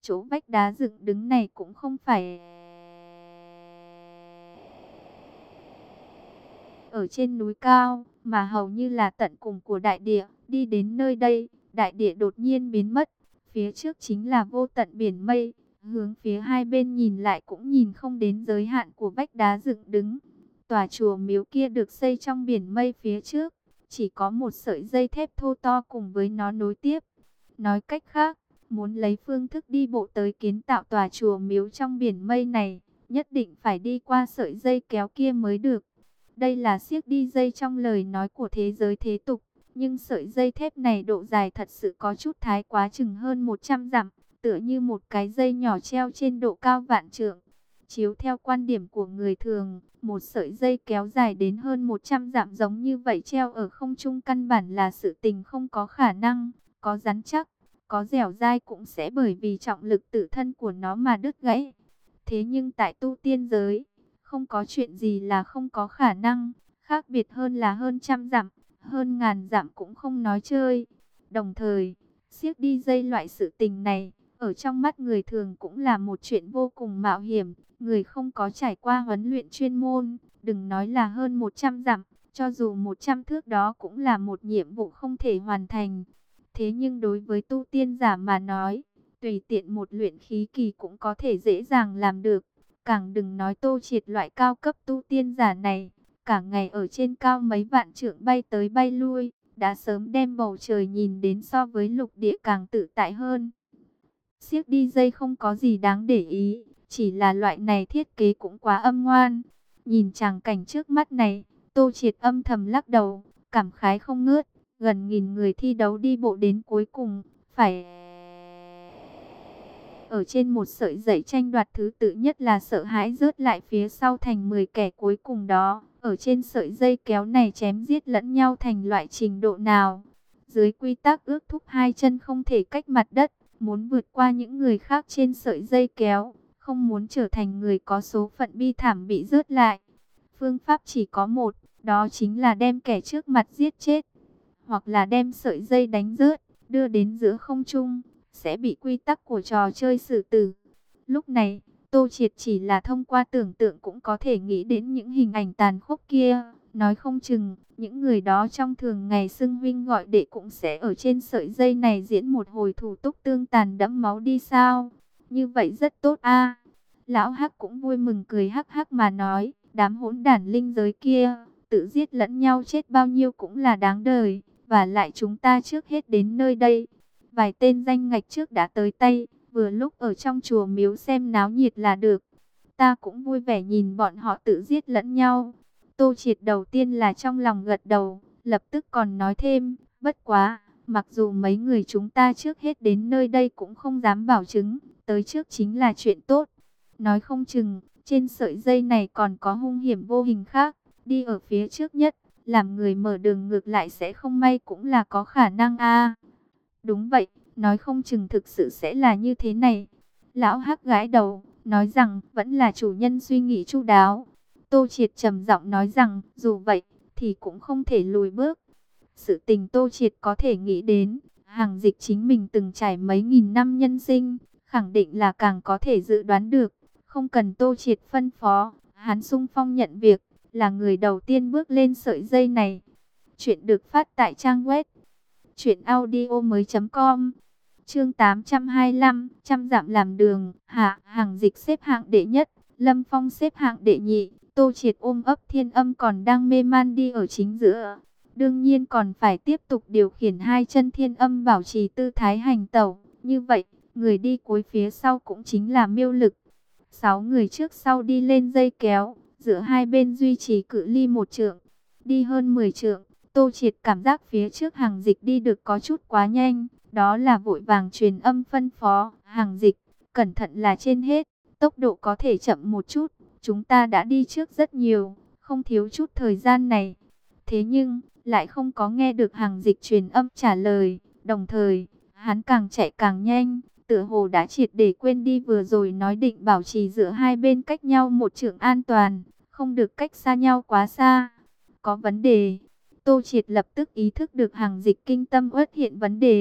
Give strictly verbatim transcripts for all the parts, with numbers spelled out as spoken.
Chỗ vách đá dựng đứng này cũng không phải ở trên núi cao, mà hầu như là tận cùng của đại địa. Đi đến nơi đây, đại địa đột nhiên biến mất. Phía trước chính là vô tận biển mây. Hướng phía hai bên nhìn lại cũng nhìn không đến giới hạn của vách đá dựng đứng. Tòa chùa miếu kia được xây trong biển mây phía trước. Chỉ có một sợi dây thép thô to cùng với nó nối tiếp. Nói cách khác, muốn lấy phương thức đi bộ tới kiến tạo tòa chùa miếu trong biển mây này, nhất định phải đi qua sợi dây kéo kia mới được. Đây là siếc đi dây trong lời nói của thế giới thế tục, nhưng sợi dây thép này độ dài thật sự có chút thái quá, chừng hơn một trăm dặm, tựa như một cái dây nhỏ treo trên độ cao vạn trượng. Chiếu theo quan điểm của người thường, một sợi dây kéo dài đến hơn một trăm dặm giống như vậy treo ở không trung căn bản là sự tình không có khả năng, có rắn chắc, có dẻo dai cũng sẽ bởi vì trọng lực tự thân của nó mà đứt gãy. Thế nhưng tại tu tiên giới, không có chuyện gì là không có khả năng, khác biệt hơn là hơn trăm dặm, hơn ngàn dặm cũng không nói chơi. Đồng thời, siếc đi dây loại sự tình này, ở trong mắt người thường cũng là một chuyện vô cùng mạo hiểm. Người không có trải qua huấn luyện chuyên môn, đừng nói là hơn một trăm dặm, cho dù một trăm thước đó cũng là một nhiệm vụ không thể hoàn thành. Thế nhưng đối với tu tiên giả mà nói, tùy tiện một luyện khí kỳ cũng có thể dễ dàng làm được. Càng đừng nói Tô Triệt loại cao cấp tu tiên giả này, cả ngày ở trên cao mấy vạn trượng bay tới bay lui, đã sớm đem bầu trời nhìn đến so với lục địa càng tự tại hơn. Siếc đi dây không có gì đáng để ý, chỉ là loại này thiết kế cũng quá âm ngoan. Nhìn tràng cảnh trước mắt này, Tô Triệt âm thầm lắc đầu, cảm khái không ngớt. Gần nghìn người thi đấu đi bộ đến cuối cùng, phải ở trên một sợi dây tranh đoạt thứ tự, nhất là sợ hãi rớt lại phía sau thành mười kẻ cuối cùng đó. Ở trên sợi dây kéo này chém giết lẫn nhau thành loại trình độ nào? Dưới quy tắc ước thúc hai chân không thể cách mặt đất, muốn vượt qua những người khác trên sợi dây kéo, không muốn trở thành người có số phận bi thảm bị rớt lại. Phương pháp chỉ có một, đó chính là đem kẻ trước mặt giết chết, hoặc là đem sợi dây đánh rớt, đưa đến giữa không trung, sẽ bị quy tắc của trò chơi xử tử. Lúc này, Tô Triệt chỉ là thông qua tưởng tượng cũng có thể nghĩ đến những hình ảnh tàn khốc kia. Nói không chừng, những người đó trong thường ngày xưng huynh gọi đệ cũng sẽ ở trên sợi dây này diễn một hồi thủ túc tương tàn đẫm máu đi sao. Như vậy rất tốt a. Lão Hắc cũng vui mừng cười hắc hắc mà nói, đám hỗn đản linh giới kia, tự giết lẫn nhau chết bao nhiêu cũng là đáng đời. Và lại chúng ta trước hết đến nơi đây, vài tên danh ngạch trước đã tới tay, vừa lúc ở trong chùa miếu xem náo nhiệt là được. Ta cũng vui vẻ nhìn bọn họ tự giết lẫn nhau. Tô Triệt đầu tiên là trong lòng gật đầu, lập tức còn nói thêm, bất quá, mặc dù mấy người chúng ta trước hết đến nơi đây cũng không dám bảo chứng, tới trước chính là chuyện tốt. Nói không chừng, trên sợi dây này còn có hung hiểm vô hình khác, đi ở phía trước nhất, làm người mở đường ngược lại sẽ không may cũng là có khả năng a. Đúng vậy, nói không chừng thực sự sẽ là như thế này. Lão Hắc gãi đầu, nói rằng vẫn là chủ nhân suy nghĩ chu đáo. Tô Triệt trầm giọng nói rằng, dù vậy, thì cũng không thể lùi bước. Sự tình Tô Triệt có thể nghĩ đến, Hàng Dịch chính mình từng trải mấy nghìn năm nhân sinh, khẳng định là càng có thể dự đoán được. Không cần Tô Triệt phân phó, hắn xung phong nhận việc, là người đầu tiên bước lên sợi dây này. Chuyện được phát tại trang web truyện audio mới com. Chương tám trăm hai mươi lăm, trăm dặm làm đường. Hạ, Hàng Dịch xếp hạng đệ nhất, Lâm Phong xếp hạng đệ nhị. Tô Triệt ôm ấp Thiên Âm còn đang mê man đi ở chính giữa. Đương nhiên còn phải tiếp tục điều khiển hai chân Thiên Âm bảo trì tư thái hành tẩu. Như vậy, người đi cuối phía sau cũng chính là Miêu Lực. Sáu người trước sau đi lên dây kéo, giữa hai bên duy trì cự ly một trượng. Đi hơn mười trượng, Tô Triệt cảm giác phía trước Hàng Dịch đi được có chút quá nhanh. Đó là vội vàng truyền âm phân phó, Hàng Dịch, cẩn thận là trên hết, tốc độ có thể chậm một chút. Chúng ta đã đi trước rất nhiều, không thiếu chút thời gian này. Thế nhưng, lại không có nghe được Hàng Dịch truyền âm trả lời. Đồng thời, hắn càng chạy càng nhanh, tựa hồ đã triệt để quên đi vừa rồi nói định bảo trì giữa hai bên cách nhau một trượng an toàn, không được cách xa nhau quá xa. Có vấn đề. Tô Triệt lập tức ý thức được Hàng Dịch kinh tâm uất hiện vấn đề.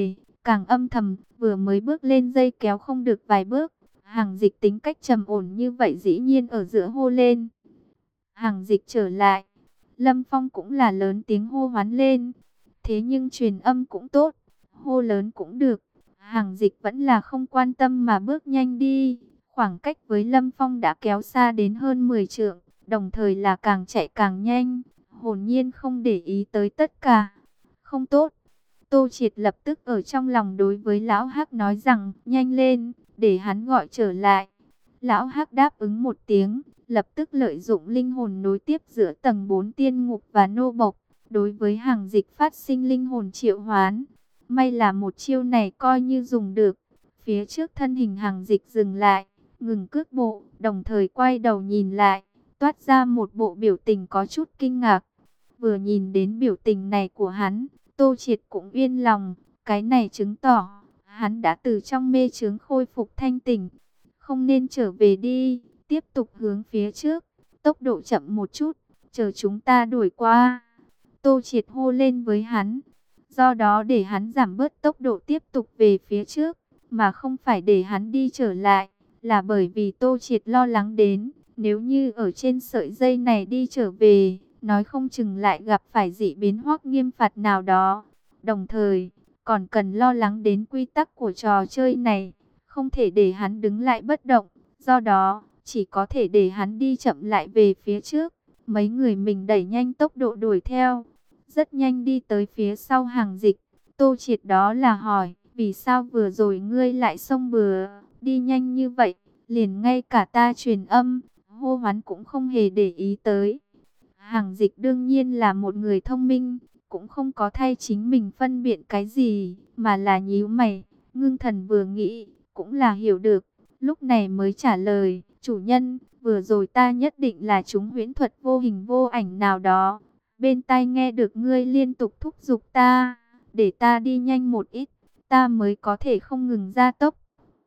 càng âm thầm, vừa mới bước lên dây kéo không được vài bước. Hàng Dịch tính cách trầm ổn như vậy dĩ nhiên ở giữa hô lên. Hàng Dịch trở lại. Lâm Phong cũng là lớn tiếng hô hoán lên. Thế nhưng truyền âm cũng tốt, hô lớn cũng được. Hàng Dịch vẫn là không quan tâm mà bước nhanh đi. Khoảng cách với Lâm Phong đã kéo xa đến hơn mười trượng, đồng thời là càng chạy càng nhanh, hồn nhiên không để ý tới tất cả. Không tốt. Tô Triệt lập tức ở trong lòng đối với Lão Hắc nói rằng, nhanh lên, để hắn gọi trở lại. Lão Hắc đáp ứng một tiếng, lập tức lợi dụng linh hồn nối tiếp giữa tầng bốn tiên ngục và nô bộc, đối với Hàng Dịch phát sinh linh hồn triệu hoán. May là một chiêu này coi như dùng được. Phía trước thân hình Hàng Dịch dừng lại, ngừng cước bộ, đồng thời quay đầu nhìn lại, toát ra một bộ biểu tình có chút kinh ngạc. Vừa nhìn đến biểu tình này của hắn, Tô Triệt cũng yên lòng, cái này chứng tỏ hắn đã từ trong mê chướng khôi phục thanh tỉnh. Không nên trở về đi, tiếp tục hướng phía trước, tốc độ chậm một chút, chờ chúng ta đuổi qua. Tô Triệt hô lên với hắn, do đó để hắn giảm bớt tốc độ tiếp tục về phía trước, mà không phải để hắn đi trở lại, là bởi vì Tô Triệt lo lắng đến, nếu như ở trên sợi dây này đi trở về, nói không chừng lại gặp phải dị biến hoặc nghiêm phạt nào đó. Đồng thời, còn cần lo lắng đến quy tắc của trò chơi này, không thể để hắn đứng lại bất động, do đó, chỉ có thể để hắn đi chậm lại về phía trước. Mấy người mình đẩy nhanh tốc độ đuổi theo, rất nhanh đi tới phía sau Hàng Dịch. Tô Triệt đó là hỏi, vì sao vừa rồi ngươi lại xông bừa, đi nhanh như vậy, liền ngay cả ta truyền âm, hô hoán cũng không hề để ý tới. Hàng Dịch đương nhiên là một người thông minh, cũng không có thay chính mình phân biện cái gì, mà là nhíu mày, ngưng thần vừa nghĩ, cũng là hiểu được, lúc này mới trả lời, chủ nhân, vừa rồi ta nhất định là chúng huyễn thuật vô hình vô ảnh nào đó, bên tai nghe được ngươi liên tục thúc giục ta, để ta đi nhanh một ít, ta mới có thể không ngừng gia tốc.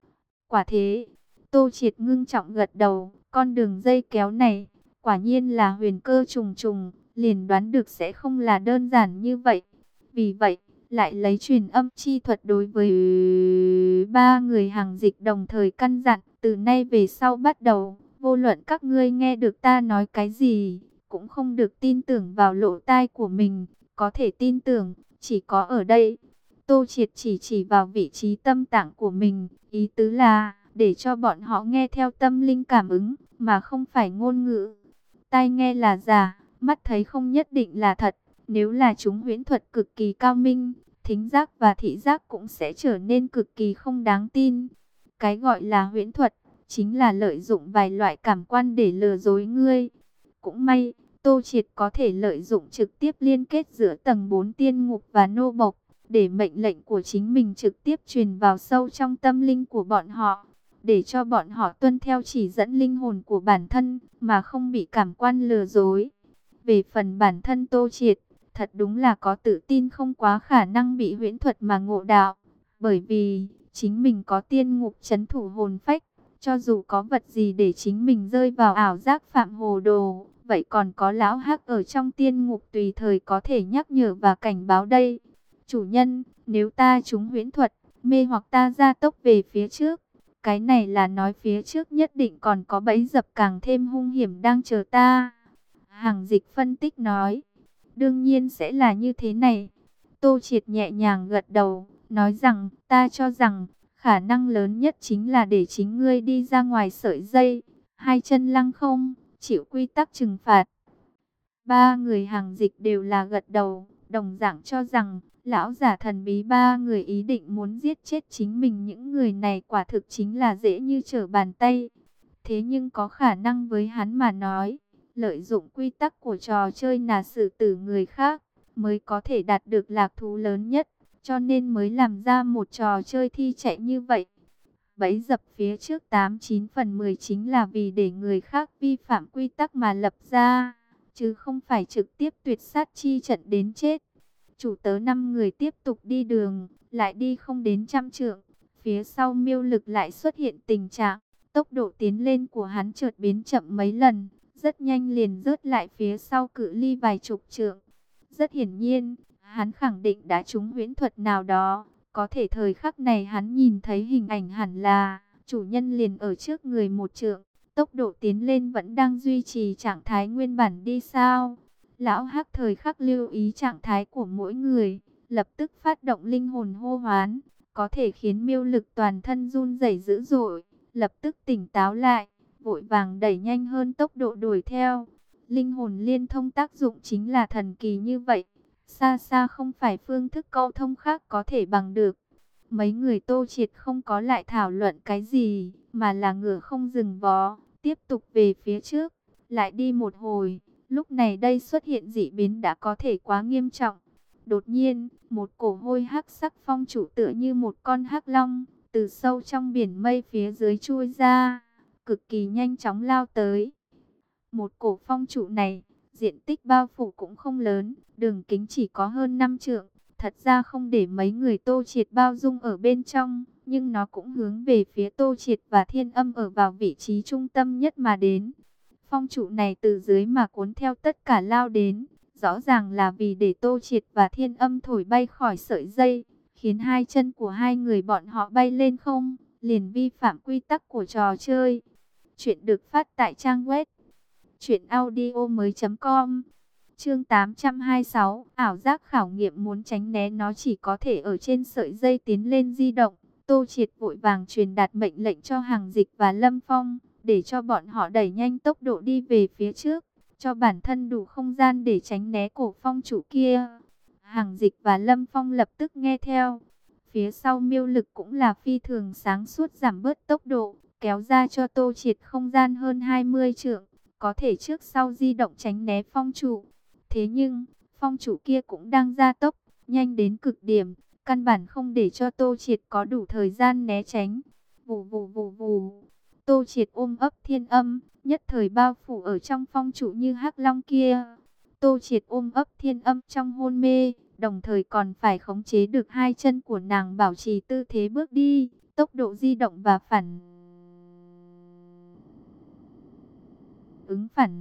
Quả thế, Tô Triệt ngưng trọng gật đầu, con đường dây kéo này, quả nhiên là huyền cơ trùng trùng, liền đoán được sẽ không là đơn giản như vậy. Vì vậy, lại lấy truyền âm chi thuật đối với ba người Hàng Dịch đồng thời căn dặn, từ nay về sau bắt đầu, vô luận các ngươi nghe được ta nói cái gì, cũng không được tin tưởng vào lỗ tai của mình, có thể tin tưởng, chỉ có ở đây. Tô Triệt chỉ chỉ vào vị trí tâm tạng của mình, ý tứ là, để cho bọn họ nghe theo tâm linh cảm ứng, mà không phải ngôn ngữ. Tai nghe là giả, mắt thấy không nhất định là thật. Nếu là chúng huyễn thuật cực kỳ cao minh, thính giác và thị giác cũng sẽ trở nên cực kỳ không đáng tin. Cái gọi là huyễn thuật, chính là lợi dụng vài loại cảm quan để lừa dối ngươi. Cũng may, Tô Triệt có thể lợi dụng trực tiếp liên kết giữa tầng bốn tiên ngục và nô bộc, để mệnh lệnh của chính mình trực tiếp truyền vào sâu trong tâm linh của bọn họ, để cho bọn họ tuân theo chỉ dẫn linh hồn của bản thân, mà không bị cảm quan lừa dối. Về phần bản thân Tô Triệt, thật đúng là có tự tin không quá khả năng bị huyễn thuật mà ngộ đạo, bởi vì chính mình có tiên ngục trấn thủ hồn phách, cho dù có vật gì để chính mình rơi vào ảo giác phạm hồ đồ, vậy còn có lão Hắc ở trong tiên ngục tùy thời có thể nhắc nhở và cảnh báo đây. Chủ nhân, nếu ta trúng huyễn thuật, mê hoặc ta gia tốc về phía trước, cái này là nói phía trước nhất định còn có bẫy dập càng thêm hung hiểm đang chờ ta. Hàng Dịch phân tích nói, đương nhiên sẽ là như thế này. Tô Triệt nhẹ nhàng gật đầu, nói rằng, ta cho rằng, khả năng lớn nhất chính là để chính ngươi đi ra ngoài sợi dây, hai chân lăng không, chịu quy tắc trừng phạt. Ba người Hàng Dịch đều là gật đầu, đồng dạng cho rằng, lão giả thần bí ba người ý định muốn giết chết chính mình, những người này quả thực chính là dễ như trở bàn tay. Thế nhưng có khả năng với hắn mà nói, lợi dụng quy tắc của trò chơi là xử tử người khác, mới có thể đạt được lạc thú lớn nhất, cho nên mới làm ra một trò chơi thi chạy như vậy. Bẫy dập phía trước tám chín phần mười chính là vì để người khác vi phạm quy tắc mà lập ra, chứ không phải trực tiếp tuyệt sát chi trận đến chết. Chủ tớ năm người tiếp tục đi đường, lại đi không đến trăm trượng, phía sau Miêu Lực lại xuất hiện tình trạng, tốc độ tiến lên của hắn chợt biến chậm mấy lần, rất nhanh liền rớt lại phía sau cự ly vài chục trượng. Rất hiển nhiên, hắn khẳng định đã trúng huyễn thuật nào đó, Có thể thời khắc này hắn nhìn thấy hình ảnh hẳn là chủ nhân liền ở trước người một trượng, tốc độ tiến lên vẫn đang duy trì trạng thái nguyên bản đi sao. Lão Hắc thời khắc lưu ý trạng thái của mỗi người, lập tức phát động linh hồn hô hoán, có thể khiến miêu lực toàn thân run rẩy dữ dội, lập tức tỉnh táo lại, vội vàng đẩy nhanh hơn tốc độ đuổi theo. Linh hồn liên thông tác dụng chính là thần kỳ như vậy, xa xa không phải phương thức câu thông khác có thể bằng được. Mấy người Tô Triệt không có lại thảo luận cái gì, mà là ngựa không dừng vó, tiếp tục về phía trước, lại đi một hồi. Lúc này đây xuất hiện dị biến đã có thể quá nghiêm trọng. Đột nhiên, một cổ hôi hắc sắc phong chủ tựa như một con hắc long, từ sâu trong biển mây phía dưới chui ra, cực kỳ nhanh chóng lao tới. Một cổ phong trụ này, diện tích bao phủ cũng không lớn, đường kính chỉ có hơn năm trượng. Thật ra không để mấy người Tô Triệt bao dung ở bên trong, nhưng nó cũng hướng về phía Tô Triệt và Thiên Âm ở vào vị trí trung tâm nhất mà đến. Phong trụ này từ dưới mà cuốn theo tất cả lao đến, rõ ràng là vì để Tô Triệt và Thiên Âm thổi bay khỏi sợi dây, khiến hai chân của hai người bọn họ bay lên không, liền vi phạm quy tắc của trò chơi. Chuyện được phát tại trang web truyện audio mới chấm com. Chương tám trăm hai mươi sáu, ảo giác khảo nghiệm muốn tránh né nó chỉ có thể ở trên sợi dây tiến lên di động. Tô Triệt vội vàng truyền đạt mệnh lệnh cho Hàng Dịch và Lâm Phong, để cho bọn họ đẩy nhanh tốc độ đi về phía trước, cho bản thân đủ không gian để tránh né cổ phong chủ kia. Hàng Dịch và Lâm Phong lập tức nghe theo. Phía sau miêu lực cũng là phi thường sáng suốt giảm bớt tốc độ, kéo ra cho Tô Triệt không gian hơn hai mươi trượng, có thể trước sau di động tránh né phong chủ. Thế nhưng, phong chủ kia cũng đang gia tốc, nhanh đến cực điểm, căn bản không để cho Tô Triệt có đủ thời gian né tránh. Vù vù vù vù, Tô Triệt ôm ấp Thiên Âm, nhất thời bao phủ ở trong phong chủ như hắc long kia. Tô Triệt ôm ấp Thiên Âm trong hôn mê, đồng thời còn phải khống chế được hai chân của nàng bảo trì tư thế bước đi, tốc độ di động và phản ứng phản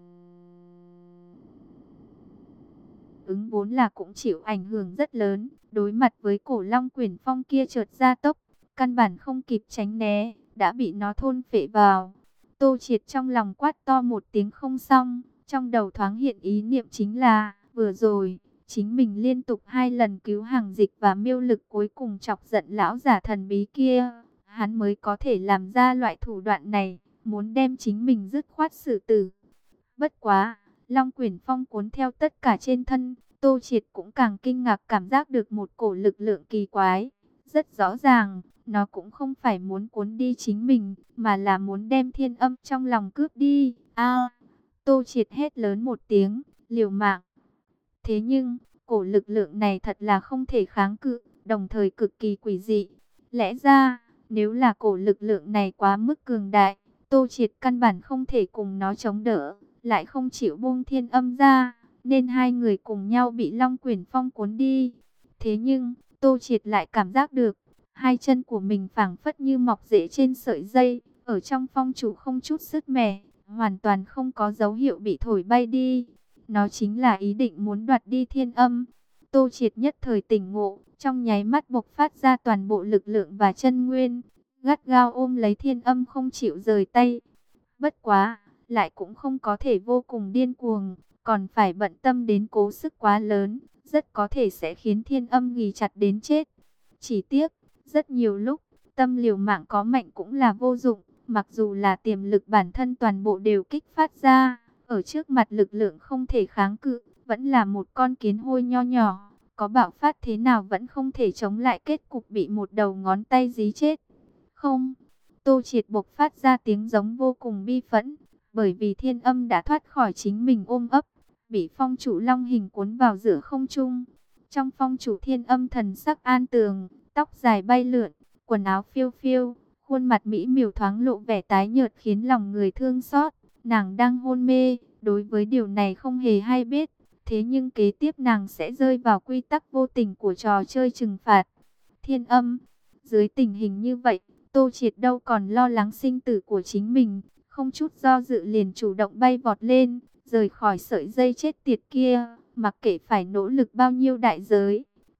ứng vốn là cũng chịu ảnh hưởng rất lớn. Đối mặt với cổ long quyển phong kia chợt gia tốc, căn bản không kịp tránh né, đã bị nó thôn phệ vào. Tô Triệt trong lòng quát to một tiếng không xong, trong đầu thoáng hiện ý niệm chính là, vừa rồi, chính mình liên tục hai lần cứu Hàng Dịch và miêu lực cuối cùng chọc giận lão giả thần bí kia. Hắn mới có thể làm ra loại thủ đoạn này, muốn đem chính mình dứt khoát xử tử. Bất quá, long quyển phong cuốn theo tất cả trên thân, Tô Triệt cũng càng kinh ngạc cảm giác được một cổ lực lượng kỳ quái. Rất rõ ràng, nó cũng không phải muốn cuốn đi chính mình, mà là muốn đem Thiên Âm trong lòng cướp đi. A! Tô Triệt hét lớn một tiếng, liều mạng. Thế nhưng, cổ lực lượng này thật là không thể kháng cự, đồng thời cực kỳ quỷ dị. Lẽ ra, nếu là cổ lực lượng này quá mức cường đại, Tô Triệt căn bản không thể cùng nó chống đỡ, lại không chịu buông Thiên Âm ra, nên hai người cùng nhau bị long quyển phong cuốn đi. Thế nhưng, Tô Triệt lại cảm giác được, hai chân của mình phảng phất như mọc rễ trên sợi dây, ở trong phong chủ không chút sứt mẻ, hoàn toàn không có dấu hiệu bị thổi bay đi. Nó chính là ý định muốn đoạt đi Thiên Âm. Tô Triệt nhất thời tỉnh ngộ, trong nháy mắt bộc phát ra toàn bộ lực lượng và chân nguyên, gắt gao ôm lấy Thiên Âm không chịu rời tay. Bất quá, lại cũng không có thể vô cùng điên cuồng, còn phải bận tâm đến cố sức quá lớn, rất có thể sẽ khiến Thiên Âm ghì chặt đến chết. Chỉ tiếc, rất nhiều lúc, tâm liều mạng có mạnh cũng là vô dụng, mặc dù là tiềm lực bản thân toàn bộ đều kích phát ra, ở trước mặt lực lượng không thể kháng cự, vẫn là một con kiến hôi nho nhỏ, có bạo phát thế nào vẫn không thể chống lại kết cục bị một đầu ngón tay dí chết. Không, Tô Triệt bộc phát ra tiếng giống vô cùng bi phẫn, bởi vì Thiên Âm đã thoát khỏi chính mình ôm ấp, bị phong chủ long hình cuốn vào giữa không trung. Trong phong chủ Thiên Âm thần sắc an tường, tóc dài bay lượn, quần áo phiêu phiêu, khuôn mặt mỹ miều thoáng lộ vẻ tái nhợt khiến lòng người thương xót. Nàng đang hôn mê, đối với điều này không hề hay biết, thế nhưng kế tiếp nàng sẽ rơi vào quy tắc vô tình của trò chơi trừng phạt. Thiên Âm, dưới tình hình như vậy, Tô Triệt đâu còn lo lắng sinh tử của chính mình, không chút do dự liền chủ động bay vọt lên, rời khỏi sợi dây chết tiệt kia, mặc kệ phải nỗ lực bao nhiêu đại giới,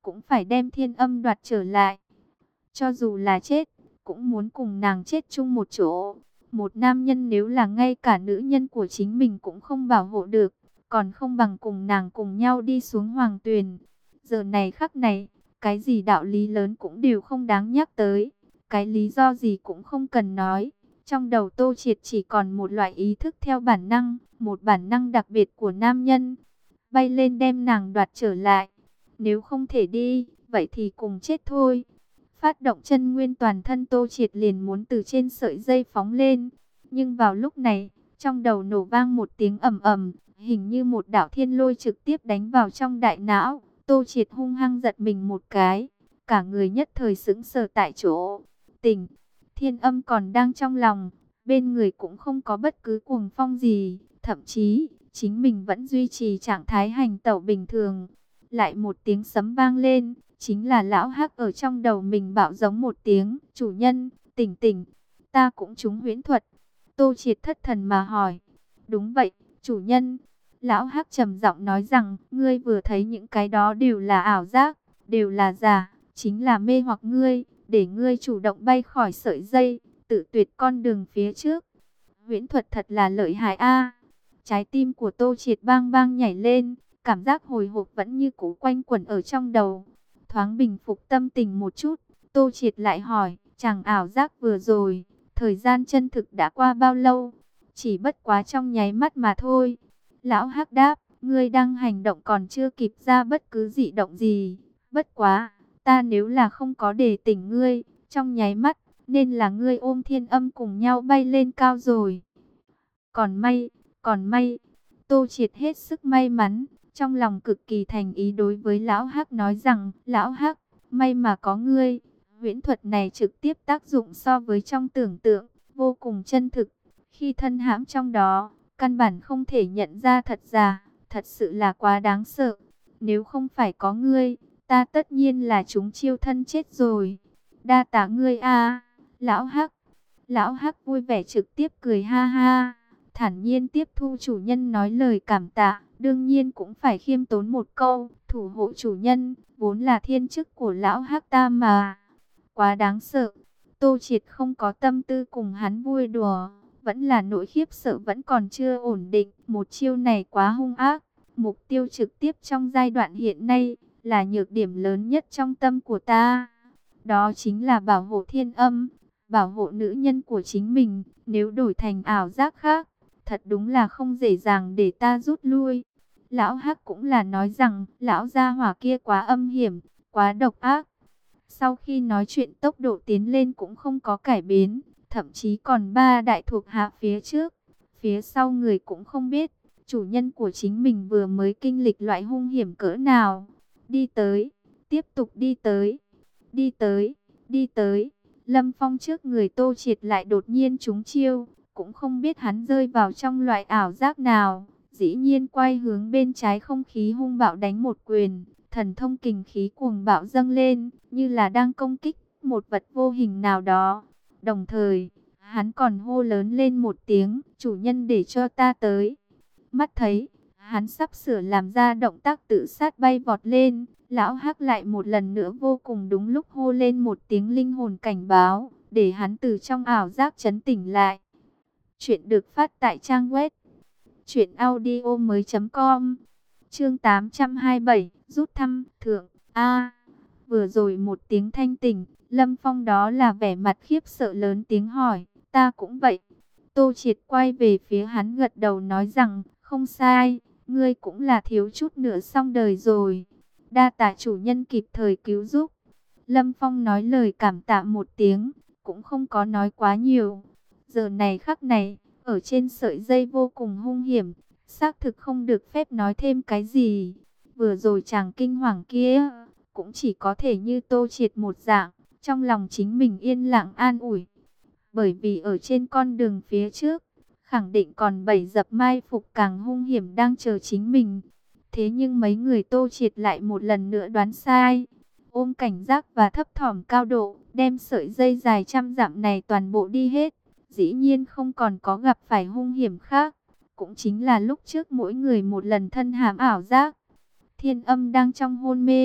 cũng phải đem Thiên Âm đoạt trở lại. Cho dù là chết, cũng muốn cùng nàng chết chung một chỗ. Một nam nhân nếu là ngay cả nữ nhân của chính mình cũng không bảo hộ được, còn không bằng cùng nàng cùng nhau đi xuống hoàng tuyền. Giờ này khắc này, cái gì đạo lý lớn cũng đều không đáng nhắc tới, cái lý do gì cũng không cần nói. Trong đầu Tô Triệt chỉ còn một loại ý thức theo bản năng, một bản năng đặc biệt của nam nhân. Bay lên đem nàng đoạt trở lại. Nếu không thể đi, vậy thì cùng chết thôi. Phát động chân nguyên toàn thân, Tô Triệt liền muốn từ trên sợi dây phóng lên. Nhưng vào lúc này, trong đầu nổ vang một tiếng ầm ầm, hình như một đạo thiên lôi trực tiếp đánh vào trong đại não. Tô Triệt hung hăng giật mình một cái, cả người nhất thời sững sờ tại chỗ. Tỉnh, Thiên Âm còn đang trong lòng, bên người cũng không có bất cứ cuồng phong gì, thậm chí chính mình vẫn duy trì trạng thái hành tẩu bình thường. Lại một tiếng sấm vang lên, chính là lão Hắc ở trong đầu mình bảo giống một tiếng, chủ nhân, tỉnh tỉnh, ta cũng trúng huyễn thuật. Tô Triệt thất thần mà hỏi, đúng vậy, chủ nhân. Lão Hắc trầm giọng nói rằng, ngươi vừa thấy những cái đó đều là ảo giác, đều là giả, chính là mê hoặc ngươi, để ngươi chủ động bay khỏi sợi dây, tự tuyệt con đường phía trước. Huyễn thuật thật là lợi hại a. Trái tim của Tô Triệt bang bang nhảy lên, cảm giác hồi hộp vẫn như cũ quanh quẩn ở trong đầu. Thoáng bình phục tâm tình một chút, Tô Triệt lại hỏi, chàng ảo giác vừa rồi, thời gian chân thực đã qua bao lâu? Chỉ bất quá trong nháy mắt mà thôi. Lão Hắc đáp, ngươi đang hành động còn chưa kịp ra bất cứ dị động gì. Bất quá, ta nếu là không có để tỉnh ngươi, trong nháy mắt, nên là ngươi ôm Thiên Âm cùng nhau bay lên cao rồi. Còn may, còn may, Tô Triệt hết sức may mắn, trong lòng cực kỳ thành ý đối với Lão Hắc nói rằng, Lão Hắc, may mà có ngươi, huyễn thuật này trực tiếp tác dụng so với trong tưởng tượng, vô cùng chân thực. Khi thân hãm trong đó, căn bản không thể nhận ra thật giả, thật sự là quá đáng sợ. Nếu không phải có ngươi, ta tất nhiên là chúng chiêu thân chết rồi. Đa tạ ngươi a, Lão Hắc. Lão Hắc vui vẻ trực tiếp cười ha ha, thản nhiên tiếp thu chủ nhân nói lời cảm tạ, đương nhiên cũng phải khiêm tốn một câu, thủ hộ chủ nhân, vốn là thiên chức của Lão Hắc ta mà. Quá đáng sợ, Tô Triệt không có tâm tư cùng hắn vui đùa, vẫn là nỗi khiếp sợ vẫn còn chưa ổn định, một chiêu này quá hung ác, mục tiêu trực tiếp trong giai đoạn hiện nay, là nhược điểm lớn nhất trong tâm của ta. Đó chính là bảo hộ Thiên Âm, bảo hộ nữ nhân của chính mình, nếu đổi thành ảo giác khác, thật đúng là không dễ dàng để ta rút lui. Lão Hắc cũng là nói rằng, lão gia hỏa kia quá âm hiểm, quá độc ác. Sau khi nói chuyện tốc độ tiến lên cũng không có cải biến, thậm chí còn ba đại thuộc hạ phía trước, phía sau người cũng không biết, chủ nhân của chính mình vừa mới kinh lịch loại hung hiểm cỡ nào. Đi tới, tiếp tục đi tới, đi tới, đi tới. Lâm Phong trước người Tô Triệt lại đột nhiên trúng chiêu, cũng không biết hắn rơi vào trong loại ảo giác nào, dĩ nhiên quay hướng bên trái không khí hung bạo đánh một quyền, thần thông kình khí cuồng bạo dâng lên, như là đang công kích một vật vô hình nào đó. Đồng thời, hắn còn hô lớn lên một tiếng, chủ nhân để cho ta tới. Mắt thấy, hắn sắp sửa làm ra động tác tự sát bay vọt lên, Lão Hắc lại một lần nữa vô cùng đúng lúc hô lên một tiếng linh hồn cảnh báo, để hắn từ trong ảo giác chấn tỉnh lại. Chuyện được phát tại trang web truyện audio mới chấm com. Chương tám trăm hai mươi bảy, rút thăm thượng A. Vừa rồi một tiếng thanh tỉnh, Lâm Phong đó là vẻ mặt khiếp sợ lớn tiếng hỏi, ta cũng vậy. Tô Triệt quay về phía hắn gật đầu nói rằng, không sai, ngươi cũng là thiếu chút nữa xong đời rồi. Đa tạ chủ nhân kịp thời cứu giúp. Lâm Phong nói lời cảm tạ một tiếng, cũng không có nói quá nhiều. Giờ này khắc này, ở trên sợi dây vô cùng hung hiểm, xác thực không được phép nói thêm cái gì. Vừa rồi chàng kinh hoàng kia, cũng chỉ có thể như Tô Triệt một dạng, trong lòng chính mình yên lặng an ủi. Bởi vì ở trên con đường phía trước, khẳng định còn bảy dập mai phục càng hung hiểm đang chờ chính mình. Thế nhưng mấy người Tô Triệt lại một lần nữa đoán sai. Ôm cảnh giác và thấp thỏm cao độ, đem sợi dây dài trăm dặm này toàn bộ đi hết. Dĩ nhiên không còn có gặp phải hung hiểm khác. Cũng chính là lúc trước mỗi người một lần thân hãm ảo giác. Thiên Âm đang trong hôn mê,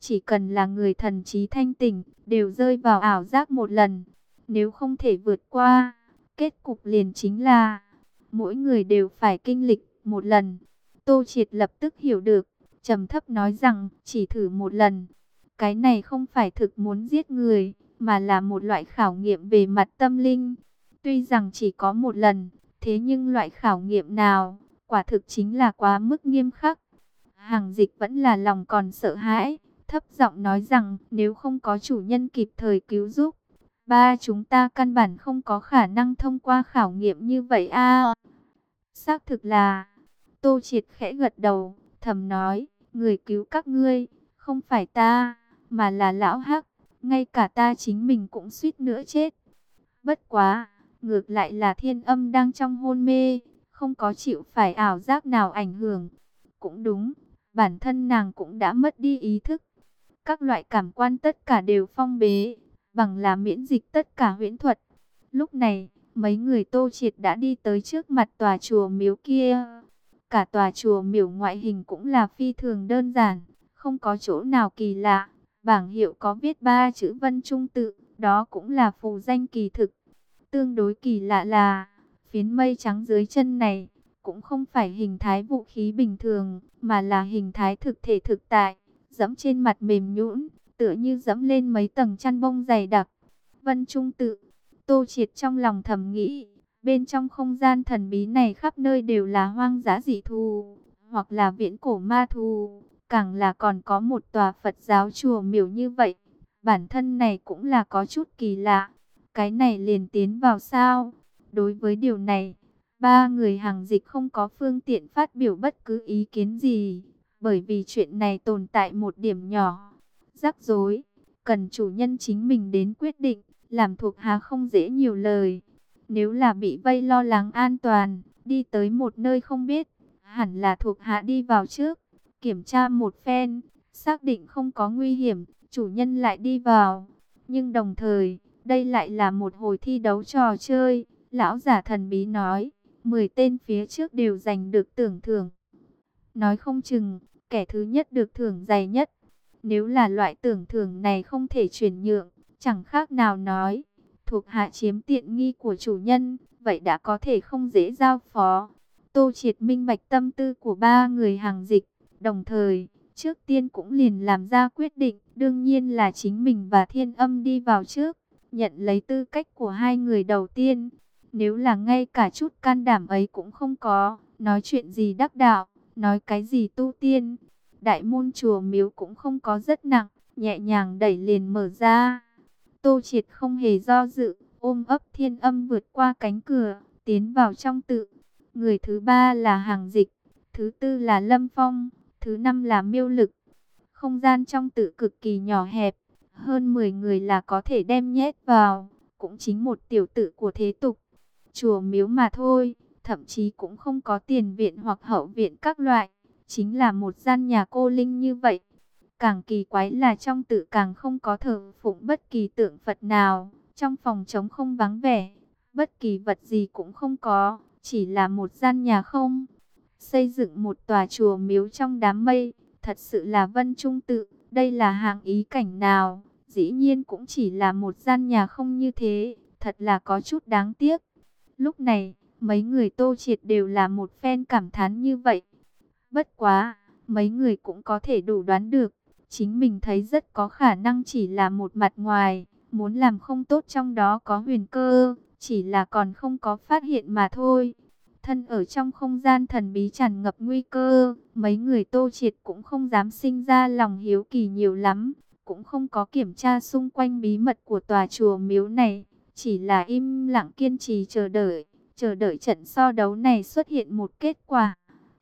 Chỉ cần là người thần trí thanh tỉnh, đều rơi vào ảo giác một lần. Nếu không thể vượt qua, kết cục liền chính là mỗi người đều phải kinh lịch một lần. Tô Triệt lập tức hiểu được, trầm thấp nói rằng chỉ thử một lần. Cái này không phải thực muốn giết người, mà là một loại khảo nghiệm về mặt tâm linh. Tuy rằng chỉ có một lần, thế nhưng loại khảo nghiệm nào, quả thực chính là quá mức nghiêm khắc. Hàng Dịch vẫn là lòng còn sợ hãi, thấp giọng nói rằng nếu không có chủ nhân kịp thời cứu giúp, ba chúng ta căn bản không có khả năng thông qua khảo nghiệm như vậy a. Xác thực là, Tô Triệt khẽ gật đầu, thầm nói, người cứu các ngươi, không phải ta, mà là lão Hắc, ngay cả ta chính mình cũng suýt nữa chết. Bất quá, ngược lại là Thiên Âm đang trong hôn mê, không có chịu phải ảo giác nào ảnh hưởng. Cũng đúng, bản thân nàng cũng đã mất đi ý thức. Các loại cảm quan tất cả đều phong bế, bằng là miễn dịch tất cả huyễn thuật. Lúc này, mấy người Tô Triệt đã đi tới trước mặt tòa chùa miếu kia. Cả tòa chùa miếu ngoại hình cũng là phi thường đơn giản, không có chỗ nào kỳ lạ. Bảng hiệu có viết ba chữ Vân Trung Tự, đó cũng là phù danh kỳ thực. Tương đối kỳ lạ là, phiến mây trắng dưới chân này, cũng không phải hình thái vũ khí bình thường, mà là hình thái thực thể thực tại, dẫm trên mặt mềm nhũn, tựa như dẫm lên mấy tầng chăn bông dày đặc. Vân Trung Tự, Tô Triệt trong lòng thầm nghĩ, bên trong không gian thần bí này khắp nơi đều là hoang dã dị thú, hoặc là viễn cổ ma thú, càng là còn có một tòa Phật giáo chùa miếu như vậy. Bản thân này cũng là có chút kỳ lạ, cái này liền tiến vào sao? Đối với điều này, ba người Hàng Dịch không có phương tiện phát biểu bất cứ ý kiến gì, bởi vì chuyện này tồn tại một điểm nhỏ, rắc rối, cần chủ nhân chính mình đến quyết định, làm thuộc hạ không dễ nhiều lời. Nếu là bị vây lo lắng an toàn, đi tới một nơi không biết, hẳn là thuộc hạ đi vào trước, kiểm tra một phen, xác định không có nguy hiểm, chủ nhân lại đi vào. Nhưng đồng thời, đây lại là một hồi thi đấu trò chơi, lão giả thần bí nói, mười tên phía trước đều giành được tưởng thưởng. Nói không chừng, kẻ thứ nhất được thưởng dày nhất. Nếu là loại tưởng thưởng này không thể chuyển nhượng, chẳng khác nào nói, thuộc hạ chiếm tiện nghi của chủ nhân, vậy đã có thể không dễ giao phó. Tô Triệt minh bạch tâm tư của ba người Hàng Dịch, đồng thời, trước tiên cũng liền làm ra quyết định, đương nhiên là chính mình và Thiên Âm đi vào trước, nhận lấy tư cách của hai người đầu tiên. Nếu là ngay cả chút can đảm ấy cũng không có, nói chuyện gì đắc đạo, nói cái gì tu tiên. Đại môn chùa miếu cũng không có rất nặng, nhẹ nhàng đẩy liền mở ra. Tô Triệt không hề do dự, ôm ấp Thiên Âm vượt qua cánh cửa, tiến vào trong tự. Người thứ ba là Hàng Dịch, thứ tư là Lâm Phong, thứ năm là Miêu Lực. Không gian trong tự cực kỳ nhỏ hẹp, hơn mười người là có thể đem nhét vào, cũng chính một tiểu tự của thế tục. Chùa miếu mà thôi, thậm chí cũng không có tiền viện hoặc hậu viện các loại, chính là một gian nhà cô linh như vậy. Càng kỳ quái là trong tự càng không có thờ phụng bất kỳ tượng Phật nào, trong phòng trống không vắng vẻ, bất kỳ vật gì cũng không có, chỉ là một gian nhà không. Xây dựng một tòa chùa miếu trong đám mây, thật sự là Vân Trung Tự, đây là hạng ý cảnh nào, dĩ nhiên cũng chỉ là một gian nhà không như thế, thật là có chút đáng tiếc. Lúc này, mấy người Tô Triệt đều là một phen cảm thán như vậy. Bất quá, mấy người cũng có thể đủ đoán được, chính mình thấy rất có khả năng chỉ là một mặt ngoài, muốn làm không tốt trong đó có huyền cơ, chỉ là còn không có phát hiện mà thôi. Thân ở trong không gian thần bí tràn ngập nguy cơ, mấy người Tô Triệt cũng không dám sinh ra lòng hiếu kỳ nhiều lắm, cũng không có kiểm tra xung quanh bí mật của tòa chùa miếu này, chỉ là im lặng kiên trì chờ đợi, chờ đợi trận so đấu này xuất hiện một kết quả.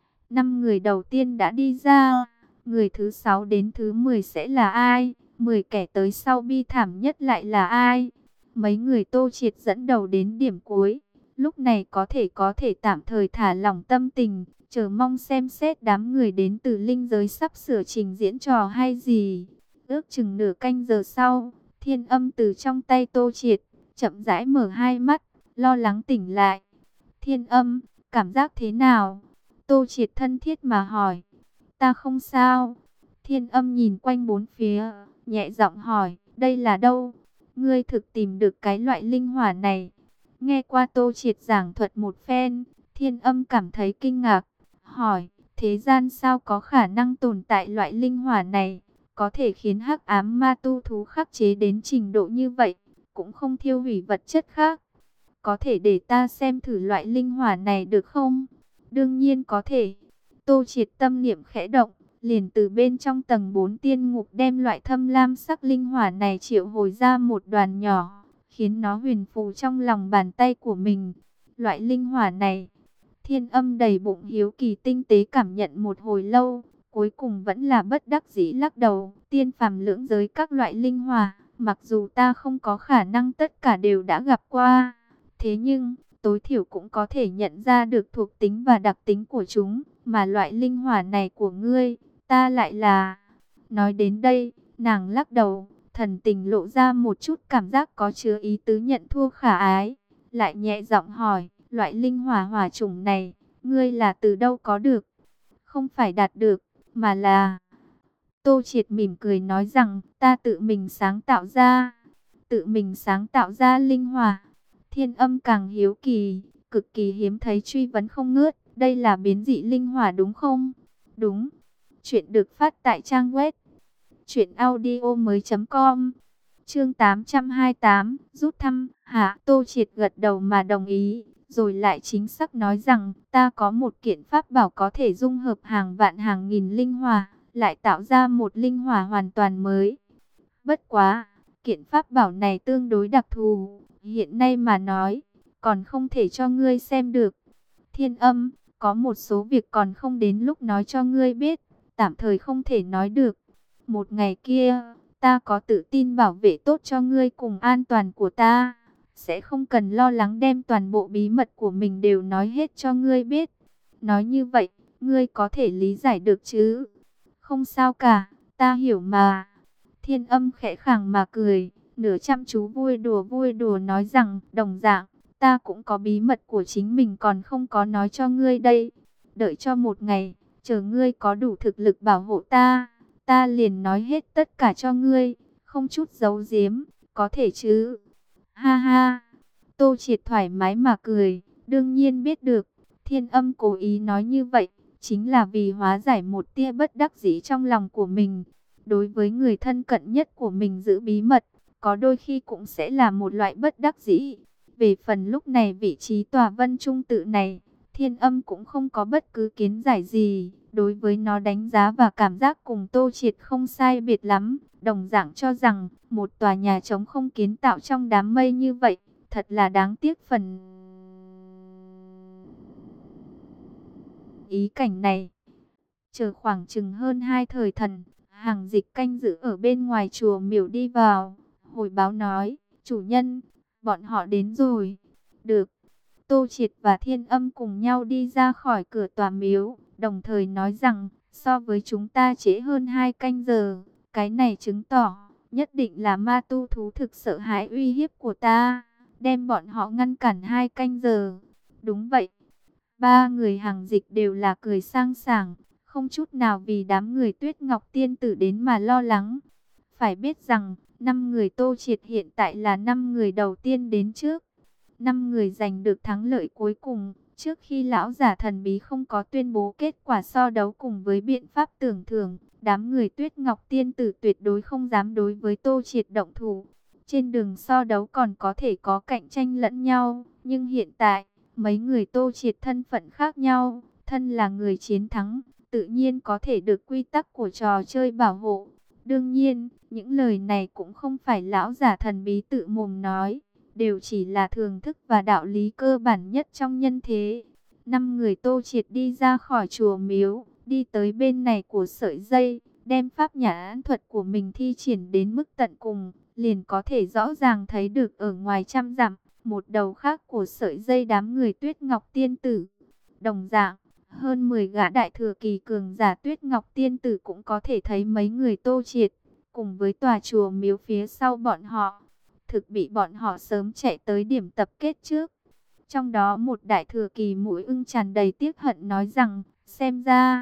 Năm người đầu tiên đã đi ra, người thứ sáu đến thứ mười sẽ là ai? mười kẻ tới sau bi thảm nhất lại là ai? Mấy người Tô Triệt dẫn đầu đến điểm cuối, lúc này có thể có thể tạm thời thả lỏng tâm tình, chờ mong xem xét đám người đến từ linh giới sắp sửa trình diễn trò hay gì. Ước chừng nửa canh giờ sau, Thiên Âm từ trong tay Tô Triệt chậm rãi mở hai mắt, lo lắng tỉnh lại. Thiên Âm, cảm giác thế nào? Tô Triệt thân thiết mà hỏi. Ta không sao. Thiên Âm nhìn quanh bốn phía, nhẹ giọng hỏi, đây là đâu? Ngươi thực tìm được cái loại linh hỏa này? Nghe qua Tô Triệt giảng thuật một phen, Thiên Âm cảm thấy kinh ngạc, hỏi, thế gian sao có khả năng tồn tại loại linh hỏa này, có thể khiến hắc ám ma tu thú khắc chế đến trình độ như vậy, cũng không thiêu hủy vật chất khác. Có thể để ta xem thử loại linh hỏa này được không? Đương nhiên có thể. Tô Triệt tâm niệm khẽ động, liền từ bên trong tầng bốn tiên ngục đem loại thâm lam sắc linh hỏa này triệu hồi ra một đoàn nhỏ, khiến nó huyền phù trong lòng bàn tay của mình. Loại linh hỏa này, Thiên Âm đầy bụng hiếu kỳ tinh tế cảm nhận một hồi lâu, cuối cùng vẫn là bất đắc dĩ lắc đầu. Tiên phàm lưỡng giới các loại linh hỏa, mặc dù ta không có khả năng tất cả đều đã gặp qua, thế nhưng tối thiểu cũng có thể nhận ra được thuộc tính và đặc tính của chúng, mà loại linh hỏa này của ngươi, ta lại là... Nói đến đây, nàng lắc đầu, thần tình lộ ra một chút cảm giác có chứa ý tứ nhận thua khả ái, lại nhẹ giọng hỏi, loại linh hỏa hỏa chủng này, ngươi là từ đâu có được? Không phải đạt được, mà là... Tô Triệt mỉm cười nói rằng, ta tự mình sáng tạo ra, tự mình sáng tạo ra linh hỏa. Thiên Âm càng hiếu kỳ, cực kỳ hiếm thấy truy vấn không ngớt, đây là biến dị linh hỏa đúng không? Đúng. Chuyện được phát tại trang web truyện audio mới chấm com. Chương tám trăm hai mươi tám, rút thăm. Hả? Tô Triệt gật đầu mà đồng ý, rồi lại chính xác nói rằng, ta có một kiện pháp bảo có thể dung hợp hàng vạn hàng nghìn linh hỏa, lại tạo ra một linh hỏa hoàn toàn mới. Bất quá, kiện pháp bảo này tương đối đặc thù, hiện nay mà nói, còn không thể cho ngươi xem được. Thiên Âm, có một số việc còn không đến lúc nói cho ngươi biết, tạm thời không thể nói được. Một ngày kia, ta có tự tin bảo vệ tốt cho ngươi cùng an toàn của ta, sẽ không cần lo lắng đem toàn bộ bí mật của mình đều nói hết cho ngươi biết. Nói như vậy, ngươi có thể lý giải được chứ? Không sao cả, ta hiểu mà. Thiên Âm khẽ khàng mà cười, nửa chăm chú vui đùa vui đùa nói rằng, đồng dạng, ta cũng có bí mật của chính mình còn không có nói cho ngươi đây. Đợi cho một ngày, chờ ngươi có đủ thực lực bảo hộ ta, ta liền nói hết tất cả cho ngươi, không chút giấu giếm, có thể chứ? Ha ha, Tô Triệt thoải mái mà cười, đương nhiên biết được, Thiên Âm cố ý nói như vậy, chính là vì hóa giải một tia bất đắc dĩ trong lòng của mình. Đối với người thân cận nhất của mình giữ bí mật, có đôi khi cũng sẽ là một loại bất đắc dĩ. Về phần lúc này vị trí tòa Vân Trung tự này, Thiên Âm cũng không có bất cứ kiến giải gì. Đối với nó đánh giá và cảm giác cùng Tô Triệt không sai biệt lắm. Đồng dạng cho rằng, một tòa nhà trống không kiến tạo trong đám mây như vậy, thật là đáng tiếc phần ý cảnh này. Chờ khoảng chừng hơn hai thời thần, Hàng Dịch canh giữ ở bên ngoài chùa miểu đi vào, hồi báo nói, chủ nhân, bọn họ đến rồi. Được. Tô Triệt và Thiên Âm cùng nhau đi ra khỏi cửa tòa miếu, đồng thời nói rằng, so với chúng ta trễ hơn hai canh giờ, cái này chứng tỏ, nhất định là ma tu thú thực sợ hãi uy hiếp của ta, đem bọn họ ngăn cản hai canh giờ. Đúng vậy. Ba người Hàng Dịch đều là cười sang sảng, không chút nào vì đám người Tuyết Ngọc Tiên Tử đến mà lo lắng. Phải biết rằng, năm người Tô Triệt hiện tại là năm người đầu tiên đến trước. Năm người giành được thắng lợi cuối cùng, trước khi lão giả thần bí không có tuyên bố kết quả so đấu cùng với biện pháp tưởng thưởng, đám người Tuyết Ngọc Tiên Tử tuyệt đối không dám đối với Tô Triệt động thủ. Trên đường so đấu còn có thể có cạnh tranh lẫn nhau, nhưng hiện tại, mấy người Tô Triệt thân phận khác nhau, thân là người chiến thắng, tự nhiên có thể được quy tắc của trò chơi bảo hộ. Đương nhiên, những lời này cũng không phải lão giả thần bí tự mồm nói, đều chỉ là thường thức và đạo lý cơ bản nhất trong nhân thế. Năm người Tô Triệt đi ra khỏi chùa miếu, đi tới bên này của sợi dây, đem pháp nhãn thuật của mình thi triển đến mức tận cùng, liền có thể rõ ràng thấy được ở ngoài trăm dặm, một đầu khác của sợi dây đám người Tuyết Ngọc Tiên Tử. Đồng dạng, hơn mười gã đại thừa kỳ cường giả Tuyết Ngọc Tiên Tử cũng có thể thấy mấy người Tô Triệt, cùng với tòa chùa miếu phía sau bọn họ, thực bị bọn họ sớm chạy tới điểm tập kết trước. Trong đó một đại thừa kỳ mũi ưng tràn đầy tiếc hận nói rằng, xem ra,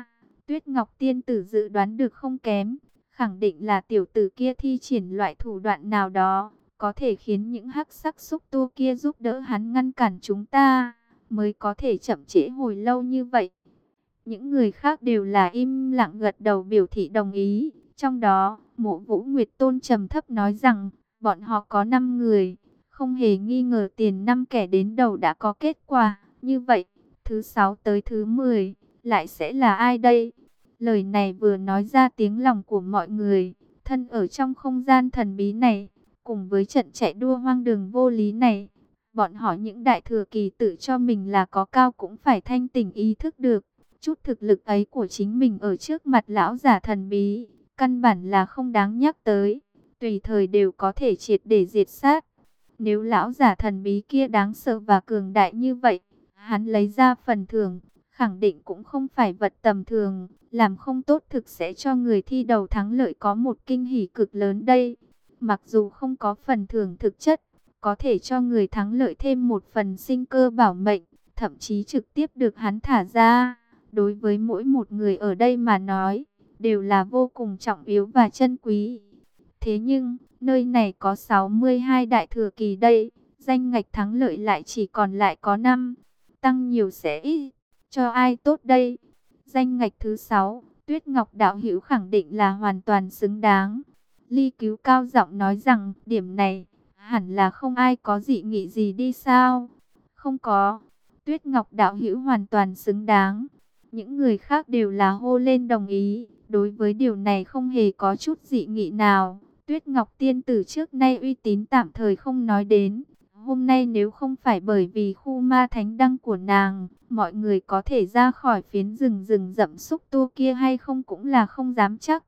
Tuyết Ngọc Tiên Tử dự đoán được không kém, khẳng định là tiểu tử kia thi triển loại thủ đoạn nào đó, có thể khiến những hắc sắc xúc tu kia giúp đỡ hắn ngăn cản chúng ta, mới có thể chậm trễ hồi lâu như vậy. Những người khác đều là im lặng gật đầu biểu thị đồng ý. Trong đó, Mộ Vũ Nguyệt Tôn trầm thấp nói rằng, bọn họ có năm người, không hề nghi ngờ tiền năm kẻ đến đầu đã có kết quả. Như vậy, thứ sáu tới thứ mười, lại sẽ là ai đây? Lời này vừa nói ra tiếng lòng của mọi người, thân ở trong không gian thần bí này, cùng với trận chạy đua hoang đường vô lý này. Bọn họ những đại thừa kỳ tự cho mình là có cao cũng phải thanh tỉnh ý thức được. Chút thực lực ấy của chính mình ở trước mặt lão giả thần bí, căn bản là không đáng nhắc tới, tùy thời đều có thể triệt để diệt sát. Nếu lão giả thần bí kia đáng sợ và cường đại như vậy, hắn lấy ra phần thưởng, khẳng định cũng không phải vật tầm thường, làm không tốt thực sẽ cho người thi đầu thắng lợi có một kinh hỉ cực lớn đây. Mặc dù không có phần thưởng thực chất, có thể cho người thắng lợi thêm một phần sinh cơ bảo mệnh, thậm chí trực tiếp được hắn thả ra. Đối với mỗi một người ở đây mà nói, đều là vô cùng trọng yếu và chân quý. Thế nhưng, nơi này có sáu mươi hai đại thừa kỳ đây, danh ngạch thắng lợi lại chỉ còn lại có năm, tăng nhiều sẽ ít, cho ai tốt đây? Danh ngạch thứ sáu, Tuyết Ngọc đạo hữu khẳng định là hoàn toàn xứng đáng. Ly Cứu cao giọng nói rằng, điểm này, hẳn là không ai có dị nghị gì đi sao? Không có, Tuyết Ngọc đạo hữu hoàn toàn xứng đáng. Những người khác đều là hô lên đồng ý, đối với điều này không hề có chút dị nghị nào. Tuyết Ngọc Tiên Tử trước nay uy tín tạm thời không nói đến. Hôm nay nếu không phải bởi vì khu ma thánh đăng của nàng, mọi người có thể ra khỏi phiến rừng rừng rậm xúc tu kia hay không cũng là không dám chắc.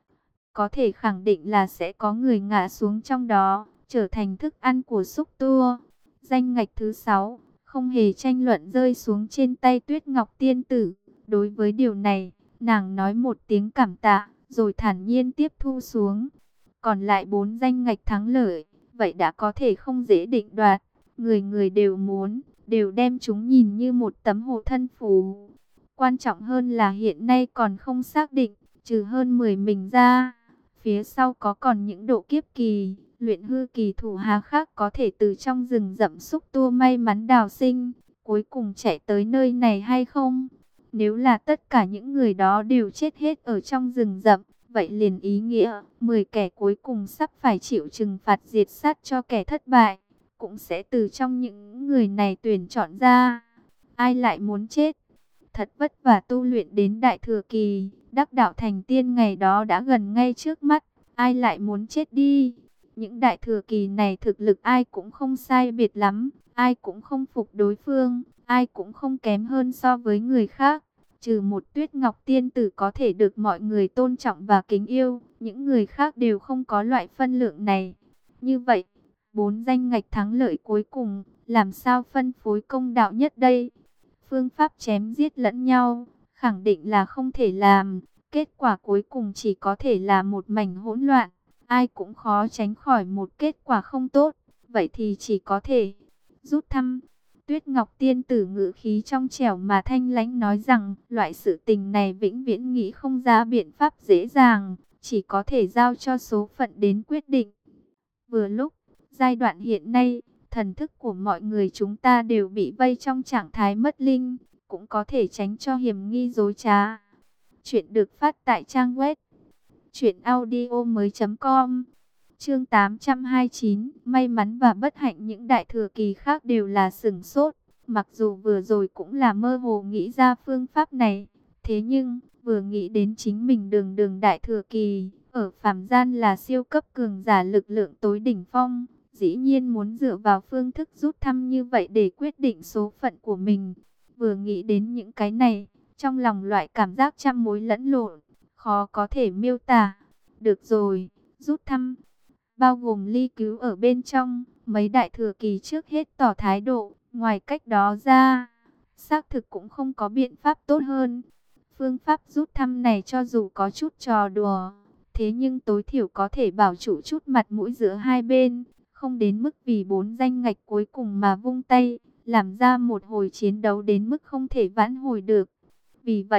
Có thể khẳng định là sẽ có người ngã xuống trong đó, trở thành thức ăn của xúc tu. Danh ngạch thứ sáu, không hề tranh luận rơi xuống trên tay Tuyết Ngọc Tiên Tử. Đối với điều này, nàng nói một tiếng cảm tạ, rồi thản nhiên tiếp thu xuống. Còn lại bốn danh ngạch thắng lợi, vậy đã có thể không dễ định đoạt. Người người đều muốn, đều đem chúng nhìn như một tấm hộ thân phù. Quan trọng hơn là hiện nay còn không xác định, trừ hơn mười mình ra. Phía sau có còn những độ kiếp kỳ, luyện hư kỳ thủ hà khác có thể từ trong rừng rậm xúc tua may mắn đào sinh, cuối cùng chạy tới nơi này hay không? Nếu là tất cả những người đó đều chết hết ở trong rừng rậm, vậy liền ý nghĩa mười kẻ cuối cùng sắp phải chịu trừng phạt diệt sát cho kẻ thất bại, cũng sẽ từ trong những người này tuyển chọn ra. Ai lại muốn chết? Thật vất vả tu luyện đến đại thừa kỳ, đắc đạo thành tiên ngày đó đã gần ngay trước mắt, ai lại muốn chết đi? Những đại thừa kỳ này thực lực ai cũng không sai biệt lắm, ai cũng không phục đối phương, ai cũng không kém hơn so với người khác. Trừ một Tuyết Ngọc Tiên Tử có thể được mọi người tôn trọng và kính yêu, những người khác đều không có loại phân lượng này. Như vậy, bốn danh ngạch thắng lợi cuối cùng, làm sao phân phối công đạo nhất đây? Phương pháp chém giết lẫn nhau, khẳng định là không thể làm. Kết quả cuối cùng chỉ có thể là một mảnh hỗn loạn. Ai cũng khó tránh khỏi một kết quả không tốt. Vậy thì chỉ có thể rút thăm. Tuyết Ngọc Tiên Tử ngữ khí trong trẻo mà thanh lãnh nói rằng, loại sự tình này vĩnh viễn nghĩ không ra biện pháp dễ dàng, chỉ có thể giao cho số phận đến quyết định. Vừa lúc, giai đoạn hiện nay, thần thức của mọi người chúng ta đều bị vây trong trạng thái mất linh, cũng có thể tránh cho hiểm nghi dối trá. Chuyện được phát tại trang web truyện audio mới chấm com. Chương tám trăm hai mươi chín, may mắn và bất hạnh những đại thừa kỳ khác đều là sửng sốt. Mặc dù vừa rồi cũng là mơ hồ nghĩ ra phương pháp này, thế nhưng vừa nghĩ đến chính mình đường đường đại thừa kỳ, ở phàm gian là siêu cấp cường giả lực lượng tối đỉnh phong, dĩ nhiên muốn dựa vào phương thức rút thăm như vậy để quyết định số phận của mình. Vừa nghĩ đến những cái này, trong lòng loại cảm giác trăm mối lẫn lộn, khó có thể miêu tả. Được rồi, rút thăm, bao gồm Ly Cứu ở bên trong, mấy đại thừa kỳ trước hết tỏ thái độ, ngoài cách đó ra, xác thực cũng không có biện pháp tốt hơn. Phương pháp rút thăm này cho dù có chút trò đùa, thế nhưng tối thiểu có thể bảo trụ chút mặt mũi giữa hai bên, không đến mức vì bốn danh ngạch cuối cùng mà vung tay, làm ra một hồi chiến đấu đến mức không thể vãn hồi được. Vì vậy,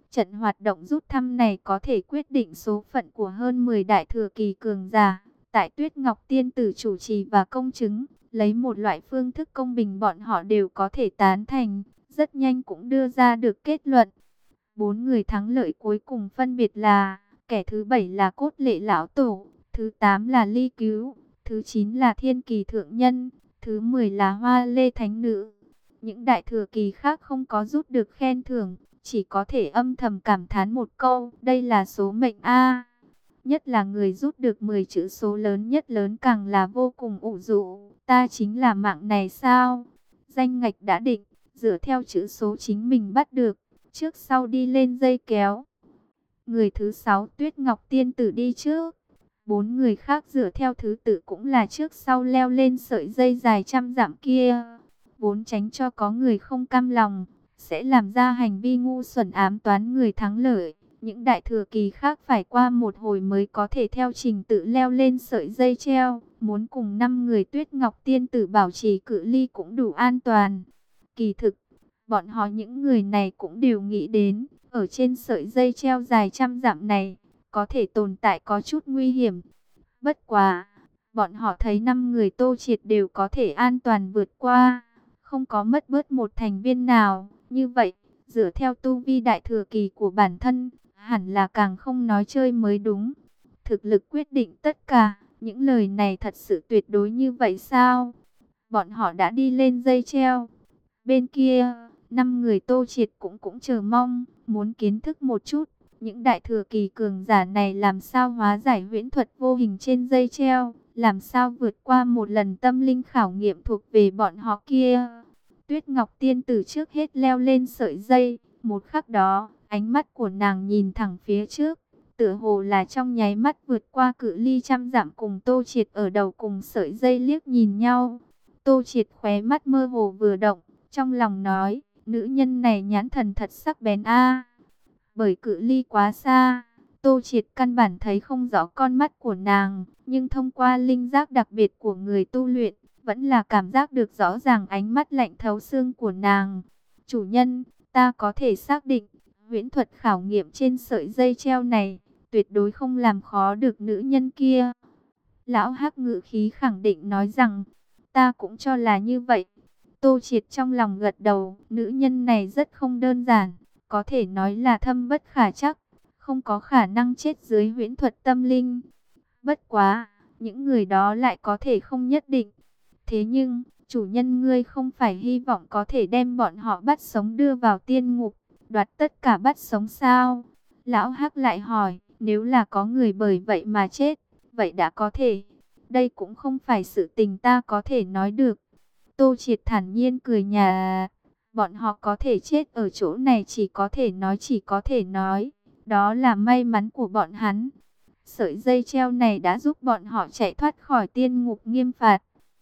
Trận hoạt động rút thăm này có thể quyết định số phận của hơn mười đại thừa kỳ cường giả. Tại Tuyết Ngọc Tiên Tử chủ trì và công chứng, lấy một loại phương thức công bình bọn họ đều có thể tán thành, rất nhanh cũng đưa ra được kết luận. Bốn người thắng lợi cuối cùng phân biệt là, kẻ thứ bảy là Cốt Lệ Lão Tổ, thứ tám là Ly Cứu, thứ chín là Thiên Kỳ Thượng Nhân, thứ mười là Hoa Lê Thánh Nữ. Những đại thừa kỳ khác không có rút được khen thưởng, chỉ có thể âm thầm cảm thán một câu, đây là số mệnh a. Nhất là người rút được mười chữ số lớn nhất lớn càng là vô cùng ủ rũ, ta chính là mạng này sao? Danh ngạch đã định, dựa theo chữ số chính mình bắt được, trước sau đi lên dây kéo. Người thứ sáu Tuyết Ngọc Tiên Tử đi trước, bốn người khác dựa theo thứ tự cũng là trước sau leo lên sợi dây dài trăm dặm kia. Vốn tránh cho có người không cam lòng, sẽ làm ra hành vi ngu xuẩn ám toán người thắng lợi. Những đại thừa kỳ khác phải qua một hồi mới có thể theo trình tự leo lên sợi dây treo. Muốn cùng năm người Tuyết Ngọc Tiên Tử bảo trì cự ly cũng đủ an toàn. Kỳ thực, bọn họ những người này cũng đều nghĩ đến, ở trên sợi dây treo dài trăm dặm này, có thể tồn tại có chút nguy hiểm. Bất quá, bọn họ thấy năm người Tô Triệt đều có thể an toàn vượt qua, không có mất bớt một thành viên nào. Như vậy, dựa theo tu vi đại thừa kỳ của bản thân, hẳn là càng không nói chơi mới đúng. Thực lực quyết định tất cả, những lời này thật sự tuyệt đối như vậy sao? Bọn họ đã đi lên dây treo. Bên kia, năm người Tô Triệt cũng cũng chờ mong, muốn kiến thức một chút, những đại thừa kỳ cường giả này làm sao hóa giải huyễn thuật vô hình trên dây treo, làm sao vượt qua một lần tâm linh khảo nghiệm thuộc về bọn họ kia. Tuyết Ngọc Tiên Tử trước hết leo lên sợi dây, một khắc đó, ánh mắt của nàng nhìn thẳng phía trước, tựa hồ là trong nháy mắt vượt qua cự ly trăm dặm, cùng Tô Triệt ở đầu cùng sợi dây liếc nhìn nhau. Tô Triệt khóe mắt mơ hồ vừa động, trong lòng nói, nữ nhân này nhãn thần thật sắc bén a. Bởi cự ly quá xa, Tô Triệt căn bản thấy không rõ con mắt của nàng, nhưng thông qua linh giác đặc biệt của người tu luyện, vẫn là cảm giác được rõ ràng ánh mắt lạnh thấu xương của nàng. Chủ nhân, ta có thể xác định, huyễn thuật khảo nghiệm trên sợi dây treo này, tuyệt đối không làm khó được nữ nhân kia. Lão Hắc ngữ khí khẳng định nói rằng, ta cũng cho là như vậy. Tô Triệt trong lòng gật đầu, nữ nhân này rất không đơn giản, có thể nói là thâm bất khả trắc, không có khả năng chết dưới huyễn thuật tâm linh. Bất quá, những người đó lại có thể không nhất định. Thế nhưng, chủ nhân ngươi không phải hy vọng có thể đem bọn họ bắt sống đưa vào tiên ngục, đoạt tất cả bắt sống sao? Lão Hắc lại hỏi, nếu là có người bởi vậy mà chết, vậy đã có thể. Đây cũng không phải sự tình ta có thể nói được. Tô Triệt thản nhiên cười nhà, bọn họ có thể chết ở chỗ này chỉ có thể nói chỉ có thể nói. Đó là may mắn của bọn hắn. Sợi dây treo này đã giúp bọn họ chạy thoát khỏi tiên ngục nghiêm phạt.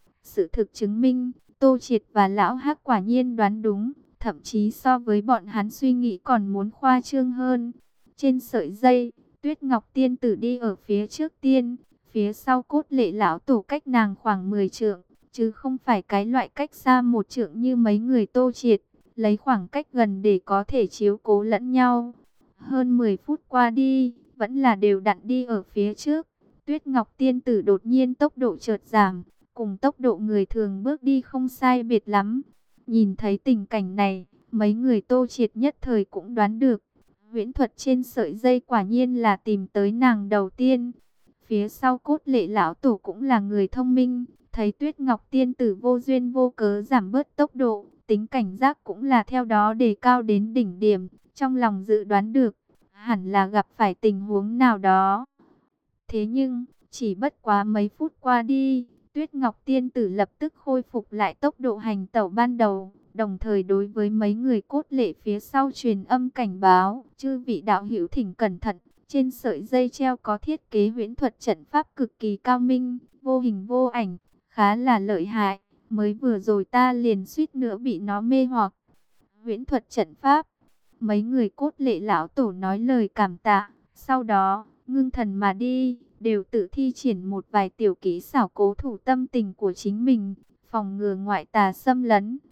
Sự thực chứng minh, Tô Triệt và Lão Hắc quả nhiên đoán đúng, thậm chí so với bọn hắn suy nghĩ còn muốn khoa trương hơn. Trên sợi dây, Tuyết Ngọc Tiên Tử đi ở phía trước tiên, phía sau Cốt Lệ Lão Tổ cách nàng khoảng mười trượng, chứ không phải cái loại cách xa một trượng như mấy người Tô Triệt, lấy khoảng cách gần để có thể chiếu cố lẫn nhau. Hơn mười phút qua đi, vẫn là đều đặn đi ở phía trước. Tuyết Ngọc Tiên Tử đột nhiên tốc độ chợt giảm, cùng tốc độ người thường bước đi không sai biệt lắm. Nhìn thấy tình cảnh này, mấy người Tô Triệt nhất thời cũng đoán được. Huyễn thuật trên sợi dây quả nhiên là tìm tới nàng đầu tiên. Phía sau Cốt Lệ Lão Tổ cũng là người thông minh, thấy Tuyết Ngọc Tiên Tử vô duyên vô cớ giảm bớt tốc độ, tính cảnh giác cũng là theo đó đề cao đến đỉnh điểm. Trong lòng dự đoán được, hẳn là gặp phải tình huống nào đó. Thế nhưng, chỉ bất quá mấy phút qua đi, Tuyết Ngọc Tiên Tử lập tức khôi phục lại tốc độ hành tẩu ban đầu, đồng thời đối với mấy người Cốt Lệ phía sau truyền âm cảnh báo, chư vị đạo hữu thỉnh cẩn thận, trên sợi dây treo có thiết kế huyễn thuật trận pháp cực kỳ cao minh, vô hình vô ảnh, khá là lợi hại, mới vừa rồi ta liền suýt nữa bị nó mê hoặc. Huyễn thuật trận pháp, mấy người Cốt Lệ Lão Tổ nói lời cảm tạ, sau đó, ngưng thần mà đi, đều tự thi triển một vài tiểu kỹ xảo cố thủ tâm tình của chính mình, phòng ngừa ngoại tà xâm lấn.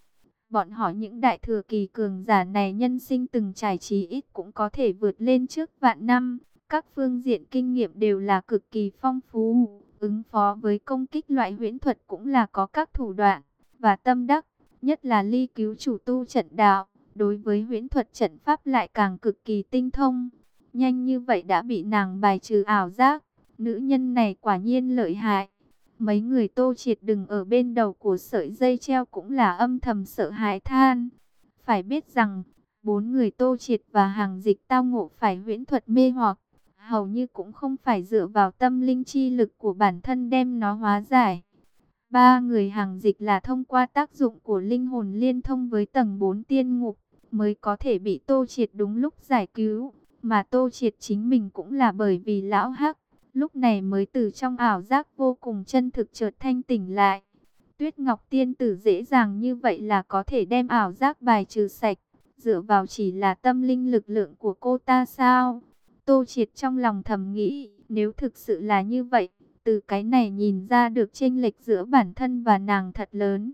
Bọn họ những đại thừa kỳ cường giả này nhân sinh từng trải chí ít cũng có thể vượt lên trước vạn năm. Các phương diện kinh nghiệm đều là cực kỳ phong phú. Ứng phó với công kích loại huyễn thuật cũng là có các thủ đoạn và tâm đắc. Nhất là Ly cứu chủ tu trận đạo, đối với huyễn thuật trận pháp lại càng cực kỳ tinh thông. Nhanh như vậy đã bị nàng bài trừ ảo giác. Nữ nhân này quả nhiên lợi hại. Mấy người Tô Triệt đừng ở bên đầu của sợi dây treo cũng là âm thầm sợ hãi than. Phải biết rằng, bốn người Tô Triệt và Hàng Dịch tao ngộ phải huyễn thuật mê hoặc, hầu như cũng không phải dựa vào tâm linh chi lực của bản thân đem nó hóa giải. Ba người Hàng Dịch là thông qua tác dụng của linh hồn liên thông với tầng bốn tiên ngục, mới có thể bị Tô Triệt đúng lúc giải cứu. Mà Tô Triệt chính mình cũng là bởi vì lão Hắc, lúc này mới từ trong ảo giác vô cùng chân thực chợt thanh tỉnh lại. Tuyết Ngọc Tiên Tử dễ dàng như vậy là có thể đem ảo giác bài trừ sạch, dựa vào chỉ là tâm linh lực lượng của cô ta sao? Tô Triệt trong lòng thầm nghĩ, nếu thực sự là như vậy, từ cái này nhìn ra được chênh lệch giữa bản thân và nàng thật lớn.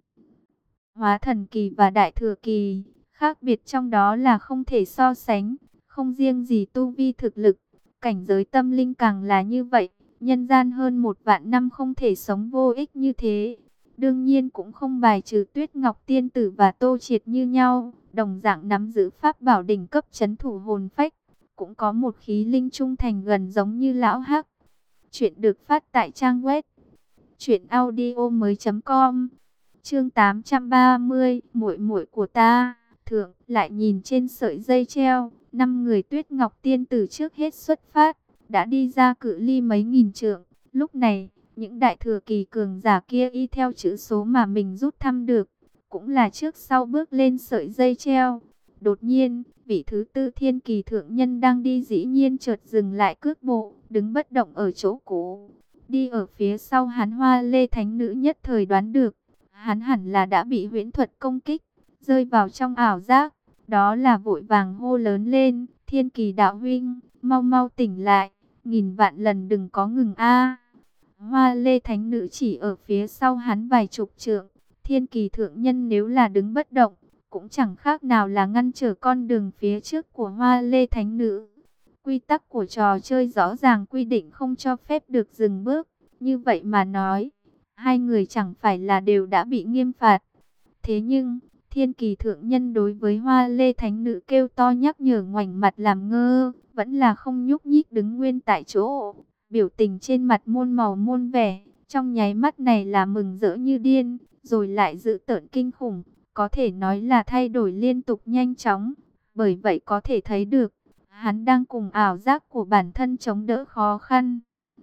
Hóa thần kỳ và đại thừa kỳ, khác biệt trong đó là không thể so sánh, không riêng gì tu vi thực lực, cảnh giới tâm linh càng là như vậy, nhân gian hơn một vạn năm không thể sống vô ích như thế. Đương nhiên cũng không bài trừ Tuyết Ngọc Tiên Tử và Tô Triệt như nhau, đồng dạng nắm giữ pháp bảo đỉnh cấp trấn thủ hồn phách, cũng có một khí linh trung thành gần giống như lão Hắc. Chuyện được phát tại trang web truyện audio mới chấm com. Chương tám trăm ba mươi, muội muội của ta. Thượng lại nhìn trên sợi dây treo, năm người Tuyết Ngọc Tiên Tử trước hết xuất phát, đã đi ra cự ly mấy nghìn trượng. Lúc này, những đại thừa kỳ cường giả kia y theo chữ số mà mình rút thăm được, cũng là trước sau bước lên sợi dây treo. Đột nhiên, vị thứ tư thiên kỳ thượng nhân đang đi dĩ nhiên chợt dừng lại cước bộ, đứng bất động ở chỗ cũ. Đi ở phía sau hắn Hoa Lê Thánh Nữ nhất thời đoán được, hắn hẳn là đã bị huyễn thuật công kích, rơi vào trong ảo giác. Đó là vội vàng hô lớn lên, Thiên Kỳ đạo huynh, mau mau tỉnh lại, nghìn vạn lần đừng có ngừng a. Hoa Lê Thánh Nữ chỉ ở phía sau hắn vài chục trượng, Thiên Kỳ thượng nhân nếu là đứng bất động, cũng chẳng khác nào là ngăn trở con đường phía trước của Hoa Lê Thánh Nữ. Quy tắc của trò chơi rõ ràng quy định không cho phép được dừng bước, như vậy mà nói, hai người chẳng phải là đều đã bị nghiêm phạt. Thế nhưng, Thiên Kỳ thượng nhân đối với Hoa Lê Thánh Nữ kêu to nhắc nhở ngoảnh mặt làm ngơ, vẫn là không nhúc nhích đứng nguyên tại chỗ. Biểu tình trên mặt muôn màu muôn vẻ, trong nháy mắt này là mừng rỡ như điên, rồi lại dữ tợn kinh khủng, có thể nói là thay đổi liên tục nhanh chóng. Bởi vậy có thể thấy được, hắn đang cùng ảo giác của bản thân chống đỡ khó khăn.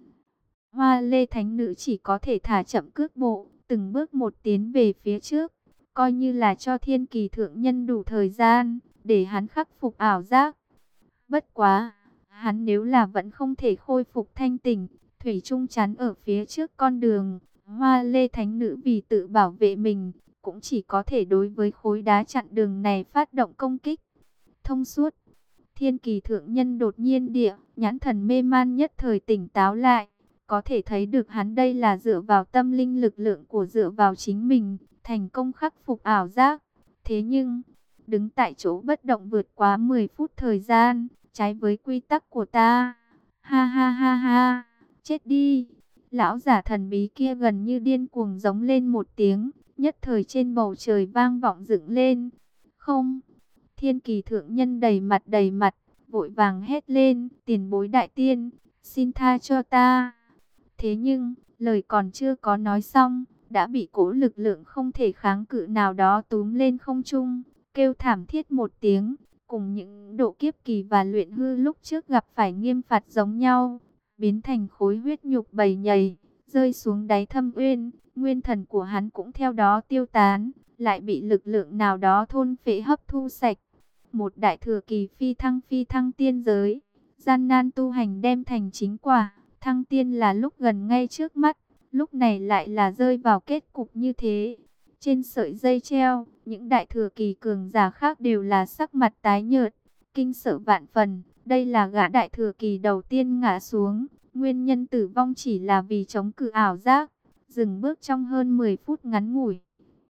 Hoa Lê Thánh Nữ chỉ có thể thả chậm cước bộ, từng bước một tiến về phía trước, coi như là cho Thiên Kỳ thượng nhân đủ thời gian để hắn khắc phục ảo giác. Bất quá, hắn nếu là vẫn không thể khôi phục thanh tỉnh, thủy chung chắn ở phía trước con đường, Hoa Lê Thánh Nữ vì tự bảo vệ mình, cũng chỉ có thể đối với khối đá chặn đường này phát động công kích. Thông suốt, Thiên Kỳ thượng nhân đột nhiên địa, nhãn thần mê man nhất thời tỉnh táo lại, có thể thấy được hắn đây là dựa vào tâm linh lực lượng của dựa vào chính mình, thành công khắc phục ảo giác. Thế nhưng, đứng tại chỗ bất động vượt quá mười phút thời gian, trái với quy tắc của ta. Ha ha ha ha, chết đi. Lão giả thần bí kia gần như điên cuồng giống lên một tiếng, nhất thời trên bầu trời vang vọng dựng lên. Không, Thiên Kỳ thượng nhân đầy mặt đầy mặt, vội vàng hét lên, tiền bối đại tiên, xin tha cho ta. Thế nhưng, lời còn chưa có nói xong, đã bị cỗ lực lượng không thể kháng cự nào đó túm lên không trung, kêu thảm thiết một tiếng, cùng những độ kiếp kỳ và luyện hư lúc trước gặp phải nghiêm phạt giống nhau, biến thành khối huyết nhục bầy nhầy, rơi xuống đáy thâm uyên, nguyên thần của hắn cũng theo đó tiêu tán, lại bị lực lượng nào đó thôn phệ hấp thu sạch. Một đại thừa kỳ phi thăng phi thăng tiên giới, gian nan tu hành đem thành chính quả, thăng tiên là lúc gần ngay trước mắt, lúc này lại là rơi vào kết cục như thế. Trên sợi dây treo, những đại thừa kỳ cường giả khác đều là sắc mặt tái nhợt, kinh sợ vạn phần. Đây là gã đại thừa kỳ đầu tiên ngã xuống, nguyên nhân tử vong chỉ là vì chống cự ảo giác, dừng bước trong hơn mười phút ngắn ngủi.